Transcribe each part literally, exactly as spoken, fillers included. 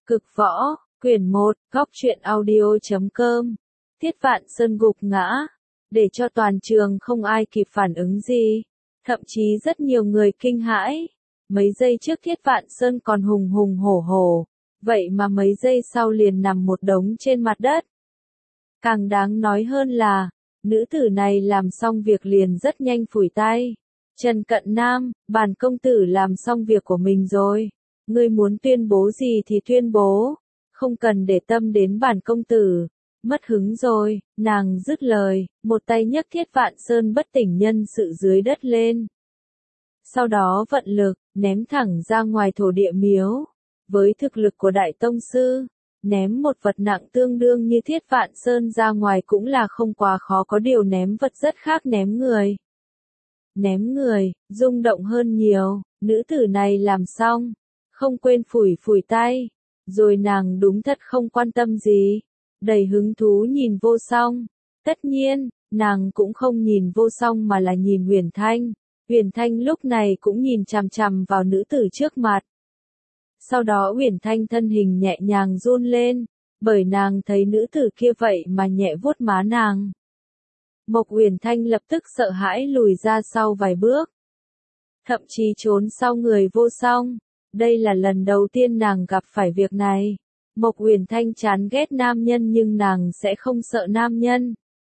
Cực võ, quyển một, góc truyện audio chấm com. Thiết Vạn Sơn gục ngã, để cho toàn trường không ai kịp phản ứng gì. Thậm chí rất nhiều người kinh hãi. Mấy giây trước Thiết Vạn Sơn còn hùng hùng hổ hổ, vậy mà mấy giây sau liền nằm một đống trên mặt đất. Càng đáng nói hơn là, nữ tử này làm xong việc liền rất nhanh phủi tay. Trần Cận Nam, bản công tử làm xong việc của mình rồi. Ngươi muốn tuyên bố gì thì tuyên bố, không cần để tâm đến bản công tử. Mất hứng rồi, nàng dứt lời, một tay nhấc Thiết Vạn Sơn bất tỉnh nhân sự dưới đất lên. Sau đó vận lực, ném thẳng ra ngoài thổ địa miếu. Với thực lực của Đại Tông Sư, ném một vật nặng tương đương như Thiết Vạn Sơn ra ngoài cũng là không quá khó, có điều ném vật rất khác ném người. Ném người, rung động hơn nhiều, nữ tử này làm xong, không quên phủi phủi tay, rồi nàng đúng thật không quan tâm gì, đầy hứng thú nhìn Vô Song. Tất nhiên, nàng cũng không nhìn Vô Song mà là nhìn Huyền Thanh. Huyền Thanh lúc này cũng nhìn chằm chằm vào nữ tử trước mặt. Sau đó Huyền Thanh thân hình nhẹ nhàng run lên, bởi nàng thấy nữ tử kia vậy mà nhẹ vuốt má nàng. Mộc Huyền Thanh lập tức sợ hãi lùi ra sau vài bước, thậm chí trốn sau người Vô Song. Đây là lần đầu tiên nàng gặp phải việc này. Mộc Huyền Thanh chán ghét nam nhân nhưng nàng sẽ không sợ nam nhân.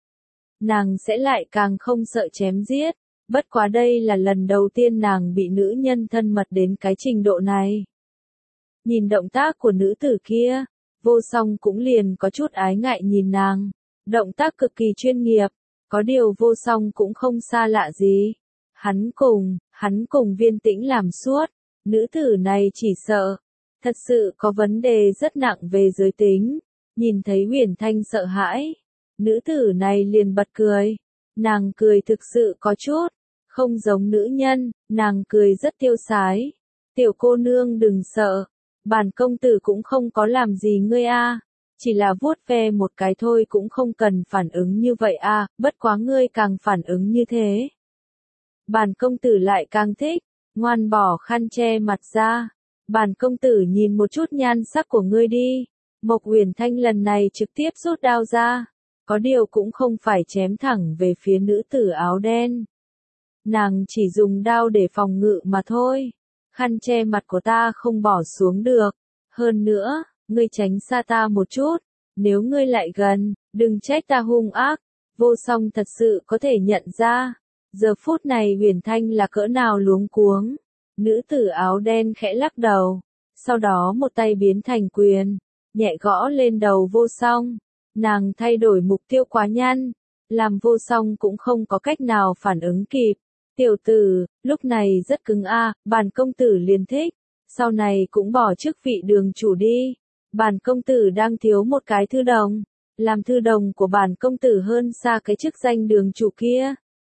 Nàng sẽ lại càng không sợ chém giết. Bất quá đây là lần đầu tiên nàng bị nữ nhân thân mật đến cái trình độ này. Nhìn động tác của nữ tử kia, Vô Song cũng liền có chút ái ngại nhìn nàng. Động tác cực kỳ chuyên nghiệp, có điều Vô Song cũng không xa lạ gì. Hắn cùng, hắn cùng Viên Tĩnh làm suốt. Nữ tử này chỉ sợ, thật sự có vấn đề rất nặng về giới tính. Nhìn thấy Huyền Thanh sợ hãi, nữ tử này liền bật cười. Nàng cười thực sự có chút, không giống nữ nhân, nàng cười rất tiêu sái. Tiểu cô nương đừng sợ, bản công tử cũng không có làm gì ngươi a, chỉ là vuốt ve một cái thôi cũng không cần phản ứng như vậy a, bất quá ngươi càng phản ứng như thế. Bản công tử lại càng thích. Ngoan bỏ khăn che mặt ra. Bản công tử nhìn một chút nhan sắc của ngươi đi. Mộc Huyền Thanh lần này trực tiếp rút đao ra. Có điều cũng không phải chém thẳng về phía nữ tử áo đen. Nàng chỉ dùng đao để phòng ngự mà thôi. Khăn che mặt của ta không bỏ xuống được. Hơn nữa, ngươi tránh xa ta một chút. Nếu ngươi lại gần, đừng trách ta hung ác. Vô Song thật sự có thể nhận ra. Giờ phút này Huyền Thanh là cỡ nào luống cuống. Nữ tử áo đen khẽ lắc đầu. Sau đó một tay biến thành quyền, nhẹ gõ lên đầu Vô Song. Nàng thay đổi mục tiêu quá nhanh, làm Vô Song cũng không có cách nào phản ứng kịp. Tiểu tử, lúc này rất cứng a, bản công tử liền thích. Sau này cũng bỏ chức vị đường chủ đi. Bản công tử đang thiếu một cái thư đồng. Làm thư đồng của bản công tử hơn xa cái chức danh đường chủ kia.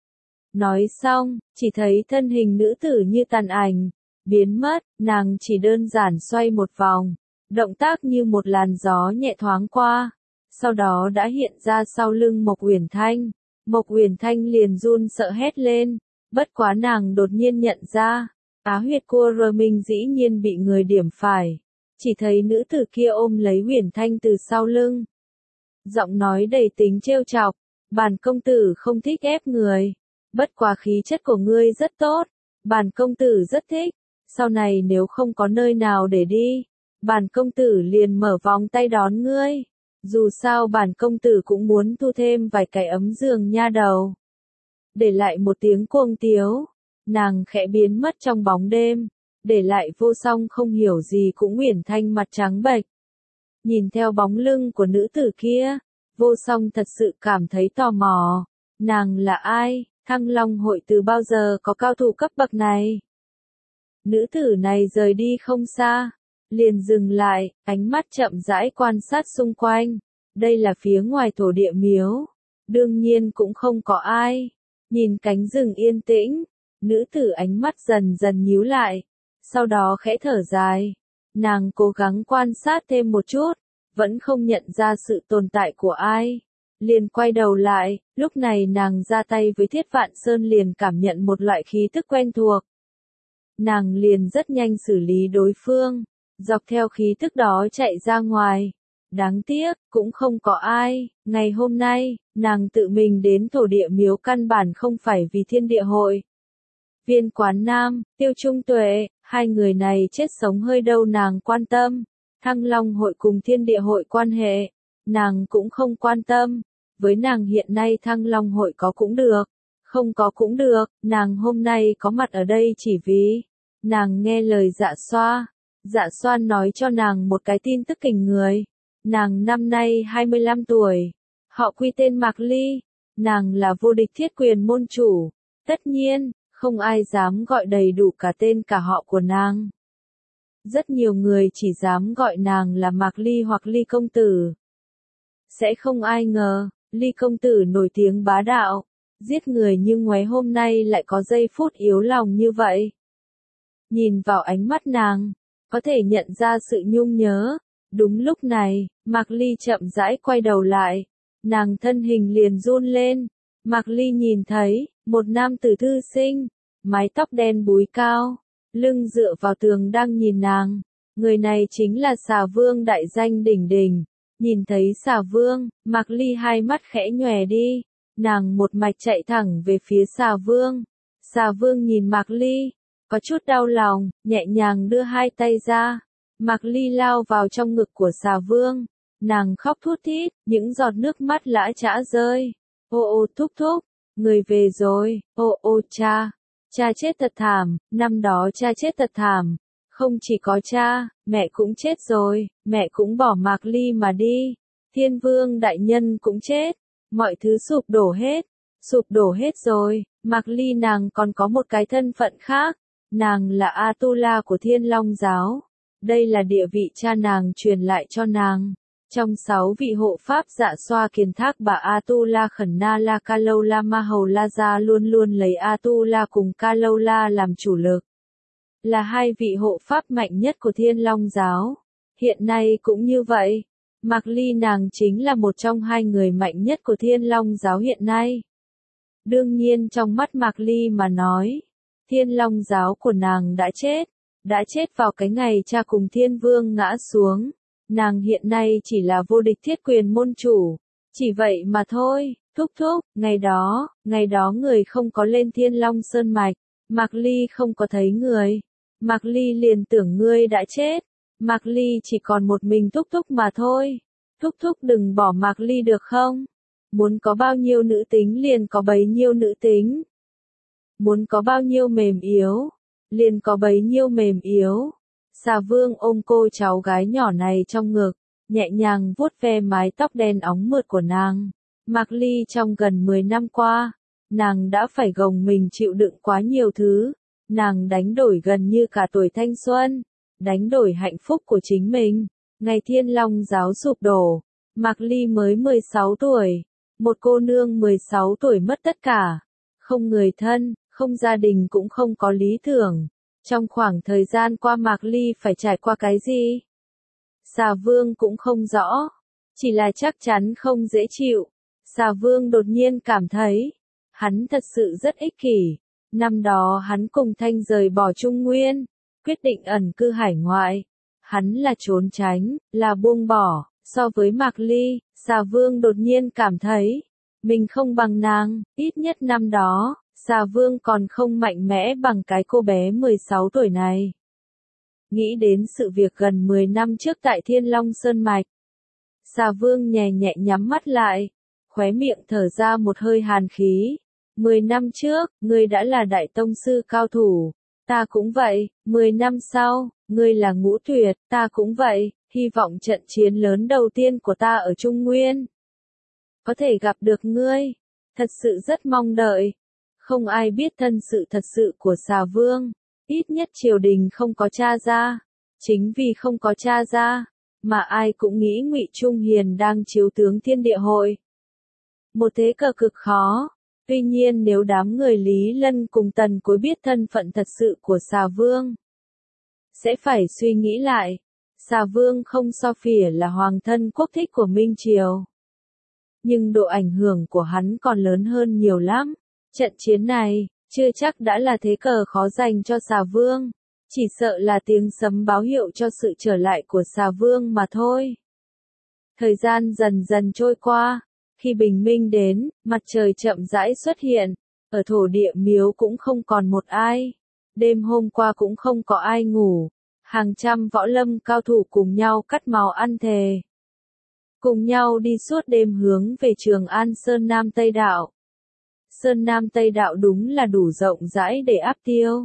Nói xong, chỉ thấy thân hình nữ tử như tàn ảnh, biến mất, nàng chỉ đơn giản xoay một vòng, động tác như một làn gió nhẹ thoáng qua, sau đó đã hiện ra sau lưng Mộc Huyền Thanh. Mộc Huyền Thanh liền run sợ hét lên, bất quá nàng đột nhiên nhận ra, á huyệt của rờ mình dĩ nhiên bị người điểm phải, chỉ thấy nữ tử kia ôm lấy Huyền Thanh từ sau lưng. Giọng nói đầy tính trêu chọc, bản công tử không thích ép người. Bất quá khí chất của ngươi rất tốt, bản công tử rất thích, sau này nếu không có nơi nào để đi, bản công tử liền mở vòng tay đón ngươi, dù sao bản công tử cũng muốn thu thêm vài cái ấm giường nha đầu. Để lại một tiếng cuồng tiếu, nàng khẽ biến mất trong bóng đêm, để lại Vô Song không hiểu gì cũng Huyền Thanh mặt trắng bệch. Nhìn theo bóng lưng của nữ tử kia, Vô Song thật sự cảm thấy tò mò, nàng là ai? Thăng Long hội từ bao giờ có cao thủ cấp bậc này? Nữ tử này rời đi không xa, liền dừng lại, ánh mắt chậm rãi quan sát xung quanh. Đây là phía ngoài thổ địa miếu, đương nhiên cũng không có ai. Nhìn cánh rừng yên tĩnh, nữ tử ánh mắt dần dần nhíu lại, sau đó khẽ thở dài. Nàng cố gắng quan sát thêm một chút, vẫn không nhận ra sự tồn tại của ai. Liền quay đầu lại, lúc này nàng ra tay với Thiết Vạn Sơn liền cảm nhận một loại khí tức quen thuộc. Nàng liền rất nhanh xử lý đối phương, dọc theo khí tức đó chạy ra ngoài. Đáng tiếc, cũng không có ai, ngày hôm nay, nàng tự mình đến thổ địa miếu căn bản không phải vì thiên địa hội. Viên Quán Nam, Tiêu Trung Tuệ, hai người này chết sống hơi đâu nàng quan tâm. Thăng Long hội cùng thiên địa hội quan hệ, nàng cũng không quan tâm. Với nàng hiện nay Thăng Long hội có cũng được, không có cũng được, nàng hôm nay có mặt ở đây chỉ vì nàng nghe lời Dạ Xoa. Dạ Xoa nói cho nàng một cái tin tức kình người. Nàng năm nay hai mươi lăm tuổi, họ quy tên Mạc Ly, nàng là vô địch thiết quyền môn chủ. Tất nhiên, không ai dám gọi đầy đủ cả tên cả họ của nàng. Rất nhiều người chỉ dám gọi nàng là Mạc Ly hoặc Ly công tử. Sẽ không ai ngờ, Ly công tử nổi tiếng bá đạo, giết người như ngoé hôm nay lại có giây phút yếu lòng như vậy. Nhìn vào ánh mắt nàng, có thể nhận ra sự nhung nhớ. Đúng lúc này, Mạc Ly chậm rãi quay đầu lại, nàng thân hình liền run lên. Mạc Ly nhìn thấy, một nam tử thư sinh, mái tóc đen búi cao, lưng dựa vào tường đang nhìn nàng. Người này chính là Xà Vương đại danh đỉnh đỉnh. Nhìn thấy Xà Vương, Mạc Ly hai mắt khẽ nhòe đi, nàng một mạch chạy thẳng về phía Xà Vương. Xà Vương nhìn Mạc Ly, có chút đau lòng, nhẹ nhàng đưa hai tay ra. Mạc Ly lao vào trong ngực của Xà Vương, nàng khóc thút thít, những giọt nước mắt lã chã rơi. Ô ô thúc thúc, người về rồi, ô ô cha, cha chết thật thảm, năm đó cha chết thật thảm, không chỉ có cha, mẹ cũng chết rồi, mẹ cũng bỏ Mạc Ly mà đi, Thiên Vương đại nhân cũng chết, mọi thứ sụp đổ hết, sụp đổ hết rồi. Mạc Ly nàng còn có một cái thân phận khác, nàng là Atula của Thiên Long giáo. Đây là địa vị cha nàng truyền lại cho nàng. Trong sáu vị hộ pháp Dạ Xoa kiền thác bà Atula Khẩn Na La Kalola Ma Hầu La Gia luôn luôn lấy Atula cùng Kalola làm chủ lực. Là hai vị hộ pháp mạnh nhất của Thiên Long giáo. Hiện nay cũng như vậy. Mạc Ly nàng chính là một trong hai người mạnh nhất của Thiên Long giáo hiện nay. Đương nhiên trong mắt Mạc Ly mà nói, Thiên Long giáo của nàng đã chết. Đã chết vào cái ngày cha cùng Thiên Vương ngã xuống. Nàng hiện nay chỉ là vô địch thiết quyền môn chủ. Chỉ vậy mà thôi, thúc thúc, ngày đó, ngày đó người không có lên Thiên Long Sơn Mạch. Mạc Ly không có thấy người. Mạc Ly liền tưởng ngươi đã chết. Mạc Ly chỉ còn một mình thúc thúc mà thôi. Thúc thúc đừng bỏ Mạc Ly được không? Muốn có bao nhiêu nữ tính liền có bấy nhiêu nữ tính. Muốn có bao nhiêu mềm yếu, liền có bấy nhiêu mềm yếu. Xà Vương ôm cô cháu gái nhỏ này trong ngực, nhẹ nhàng vuốt ve mái tóc đen óng mượt của nàng. Mạc Ly trong gần mười năm qua, nàng đã phải gồng mình chịu đựng quá nhiều thứ. Nàng đánh đổi gần như cả tuổi thanh xuân, đánh đổi hạnh phúc của chính mình. Ngày Thiên Long giáo sụp đổ, Mạc Ly mới mười sáu tuổi. Một cô nương mười sáu tuổi mất tất cả. Không người thân, không gia đình cũng không có lý tưởng. Trong khoảng thời gian qua Mạc Ly phải trải qua cái gì? Xà Vương cũng không rõ. Chỉ là chắc chắn không dễ chịu. Xà Vương đột nhiên cảm thấy, hắn thật sự rất ích kỷ. Năm đó hắn cùng Thanh rời bỏ Trung Nguyên, quyết định ẩn cư hải ngoại. Hắn là trốn tránh, là buông bỏ. So với Mạc Ly, Xà Vương đột nhiên cảm thấy, mình không bằng nàng, ít nhất năm đó, Xà Vương còn không mạnh mẽ bằng cái cô bé mười sáu tuổi này. Nghĩ đến sự việc gần mười năm trước tại Thiên Long Sơn Mạch, Xà Vương nhẹ nhẹ nhắm mắt lại, khóe miệng thở ra một hơi hàn khí. Mười năm trước, ngươi đã là đại tông sư cao thủ, ta cũng vậy, mười năm sau, ngươi là ngũ tuyệt, ta cũng vậy, hy vọng trận chiến lớn đầu tiên của ta ở Trung Nguyên có thể gặp được ngươi, thật sự rất mong đợi. Không ai biết thân sự thật sự của Xà Vương, ít nhất triều đình không có tra ra. Chính vì không có tra ra, mà ai cũng nghĩ Ngụy Trung Hiền đang chiếu tướng Thiên Địa Hội. Một thế cờ cực khó. Tuy nhiên nếu đám người Lý Lân cùng Tần Cối biết thân phận thật sự của Xà Vương, sẽ phải suy nghĩ lại. Xà Vương không so phỉa là hoàng thân quốc thích của Minh Triều, nhưng độ ảnh hưởng của hắn còn lớn hơn nhiều lắm. Trận chiến này, chưa chắc đã là thế cờ khó dành cho Xà Vương. Chỉ sợ là tiếng sấm báo hiệu cho sự trở lại của xà vương mà thôi. Thời gian dần dần trôi qua, khi bình minh đến, mặt trời chậm rãi xuất hiện, ở thổ địa miếu cũng không còn một ai. Đêm hôm qua cũng không có ai ngủ, hàng trăm võ lâm cao thủ cùng nhau cắt máu ăn thề. Cùng nhau đi suốt đêm hướng về Trường An Sơn Nam Tây Đạo. Sơn Nam Tây Đạo đúng là đủ rộng rãi để áp tiêu.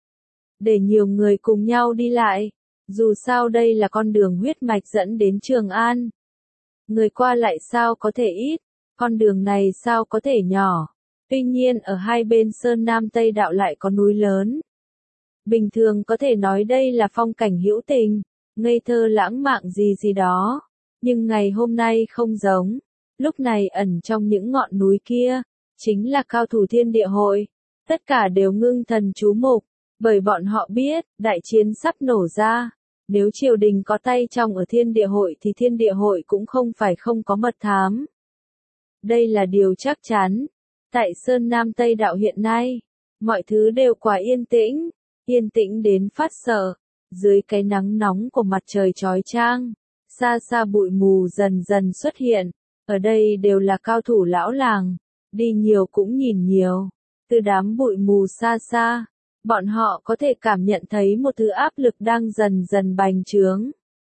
Để nhiều người cùng nhau đi lại, dù sao đây là con đường huyết mạch dẫn đến Trường An. Người qua lại sao có thể ít, con đường này sao có thể nhỏ. Tuy nhiên ở hai bên Sơn Nam Tây Đạo lại có núi lớn. Bình thường có thể nói đây là phong cảnh hữu tình, ngây thơ lãng mạn gì gì đó. Nhưng ngày hôm nay không giống, lúc này ẩn trong những ngọn núi kia, chính là cao thủ thiên địa hội. Tất cả đều ngưng thần chú mục, bởi bọn họ biết, đại chiến sắp nổ ra. Nếu triều đình có tay trong ở thiên địa hội thì thiên địa hội cũng không phải không có mật thám. Đây là điều chắc chắn. Tại Sơn Nam Tây Đạo hiện nay, mọi thứ đều quá yên tĩnh, yên tĩnh đến phát sợ. Dưới cái nắng nóng của mặt trời chói chang, xa xa bụi mù dần dần xuất hiện. Ở đây đều là cao thủ lão làng, đi nhiều cũng nhìn nhiều. Từ đám bụi mù xa xa, bọn họ có thể cảm nhận thấy một thứ áp lực đang dần dần bành trướng.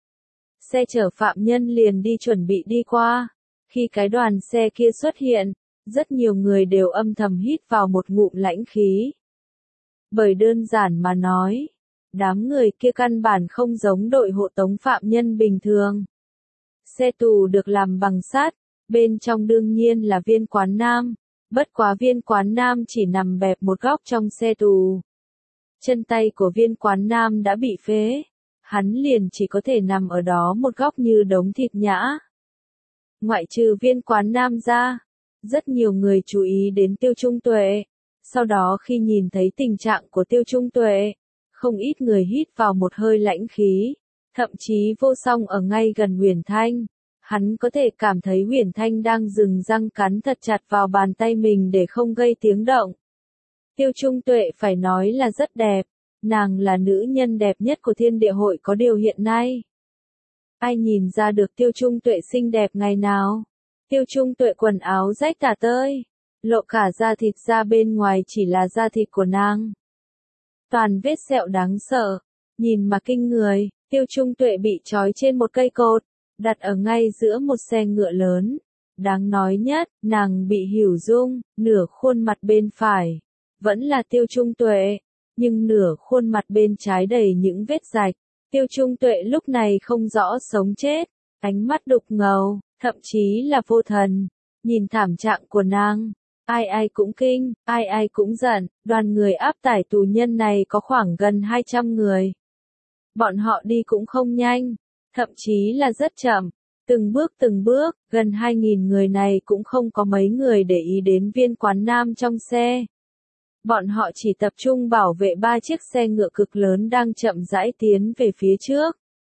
Xe chở phạm nhân liền đi chuẩn bị đi qua. Khi cái đoàn xe kia xuất hiện, rất nhiều người đều âm thầm hít vào một ngụm lãnh khí. Bởi đơn giản mà nói, đám người kia căn bản không giống đội hộ tống phạm nhân bình thường. Xe tù được làm bằng sắt, bên trong đương nhiên là Viên Quán Nam, bất quá Viên Quán Nam chỉ nằm bẹp một góc trong xe tù. Chân tay của Viên Quán Nam đã bị phế, hắn liền chỉ có thể nằm ở đó một góc như đống thịt nhã. Ngoại trừ Viên Quán Nam ra, rất nhiều người chú ý đến Tiêu Trung Tuệ. Sau đó khi nhìn thấy tình trạng của Tiêu Trung Tuệ, không ít người hít vào một hơi lãnh khí. Thậm chí Vô Song ở ngay gần Huyền Thanh, hắn có thể cảm thấy Huyền Thanh đang dừng răng cắn thật chặt vào bàn tay mình để không gây tiếng động. Tiêu Trung Tuệ phải nói là rất đẹp, nàng là nữ nhân đẹp nhất của thiên địa hội có điều hiện nay. Ai nhìn ra được Tiêu Trung Tuệ xinh đẹp ngày nào? Tiêu Trung Tuệ quần áo rách tả tơi, lộ cả da thịt ra, bên ngoài chỉ là da thịt của nàng. Toàn vết sẹo đáng sợ, nhìn mà kinh người. Tiêu Trung Tuệ bị trói trên một cây cột, đặt ở ngay giữa một xe ngựa lớn. Đáng nói nhất, nàng bị Hửu Dung, nửa khuôn mặt bên phải, vẫn là Tiêu Trung Tuệ, nhưng nửa khuôn mặt bên trái đầy những vết rạch. Tiêu Trung Tuệ lúc này không rõ sống chết, ánh mắt đục ngầu, thậm chí là vô thần. Nhìn thảm trạng của nàng, ai ai cũng kinh, ai ai cũng giận. Đoàn người áp tải tù nhân này có khoảng gần hai trăm người. Bọn họ đi cũng không nhanh, thậm chí là rất chậm, từng bước từng bước, gần hai nghìn người này cũng không có mấy người để ý đến Viên Quán Nam trong xe. Bọn họ chỉ tập trung bảo vệ ba chiếc xe ngựa cực lớn đang chậm rãi tiến về phía trước.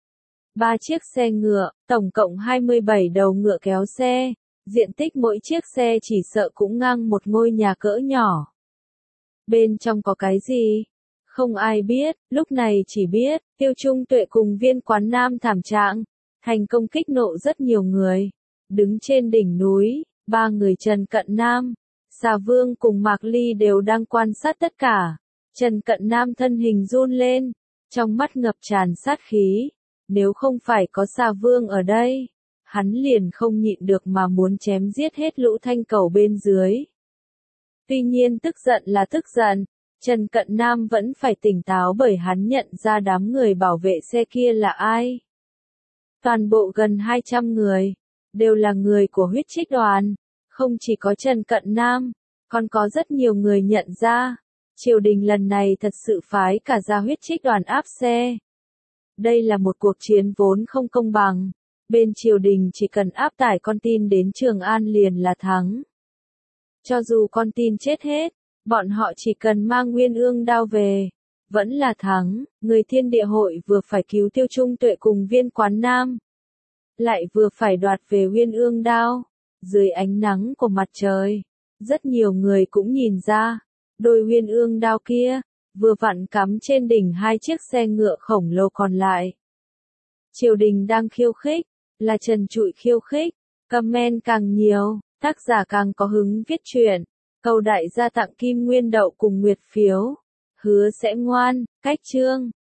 Ba chiếc xe ngựa, tổng cộng hai mươi bảy đầu ngựa kéo xe, diện tích mỗi chiếc xe chỉ sợ cũng ngang một ngôi nhà cỡ nhỏ. Bên trong có cái gì? Không ai biết, lúc này chỉ biết, Tiêu Trung Tuệ cùng Viên Quán Nam thảm trạng, thành công kích nộ rất nhiều người. Đứng trên đỉnh núi, ba người Trần Cận Nam, Xà Vương cùng Mạc Ly đều đang quan sát tất cả. Trần Cận Nam thân hình run lên, trong mắt ngập tràn sát khí. Nếu không phải có Xà Vương ở đây, hắn liền không nhịn được mà muốn chém giết hết lũ thanh cầu bên dưới. Tuy nhiên tức giận là tức giận, Trần Cận Nam vẫn phải tỉnh táo bởi hắn nhận ra đám người bảo vệ xe kia là ai. Toàn bộ gần hai trăm người, đều là người của huyết trích đoàn. Không chỉ có Trần Cận Nam, còn có rất nhiều người nhận ra, triều đình lần này thật sự phái cả ra huyết trích đoàn áp xe. Đây là một cuộc chiến vốn không công bằng, bên triều đình chỉ cần áp tải con tin đến Trường An liền là thắng. Cho dù con tin chết hết, bọn họ chỉ cần mang Nguyên Ương đao về, vẫn là thắng. Người thiên địa hội vừa phải cứu Tiêu Trung Tuệ cùng Viên Quán Nam, lại vừa phải đoạt về Nguyên Ương đao. Dưới ánh nắng của mặt trời, rất nhiều người cũng nhìn ra, đôi Nguyên Ương đao kia, vừa vặn cắm trên đỉnh hai chiếc xe ngựa khổng lồ còn lại. Triều đình đang khiêu khích, là trần trụi khiêu khích, comment càng nhiều, tác giả càng có hứng viết truyện, cầu đại gia tặng kim nguyên đậu cùng nguyệt phiếu, hứa sẽ ngoan, cách chương.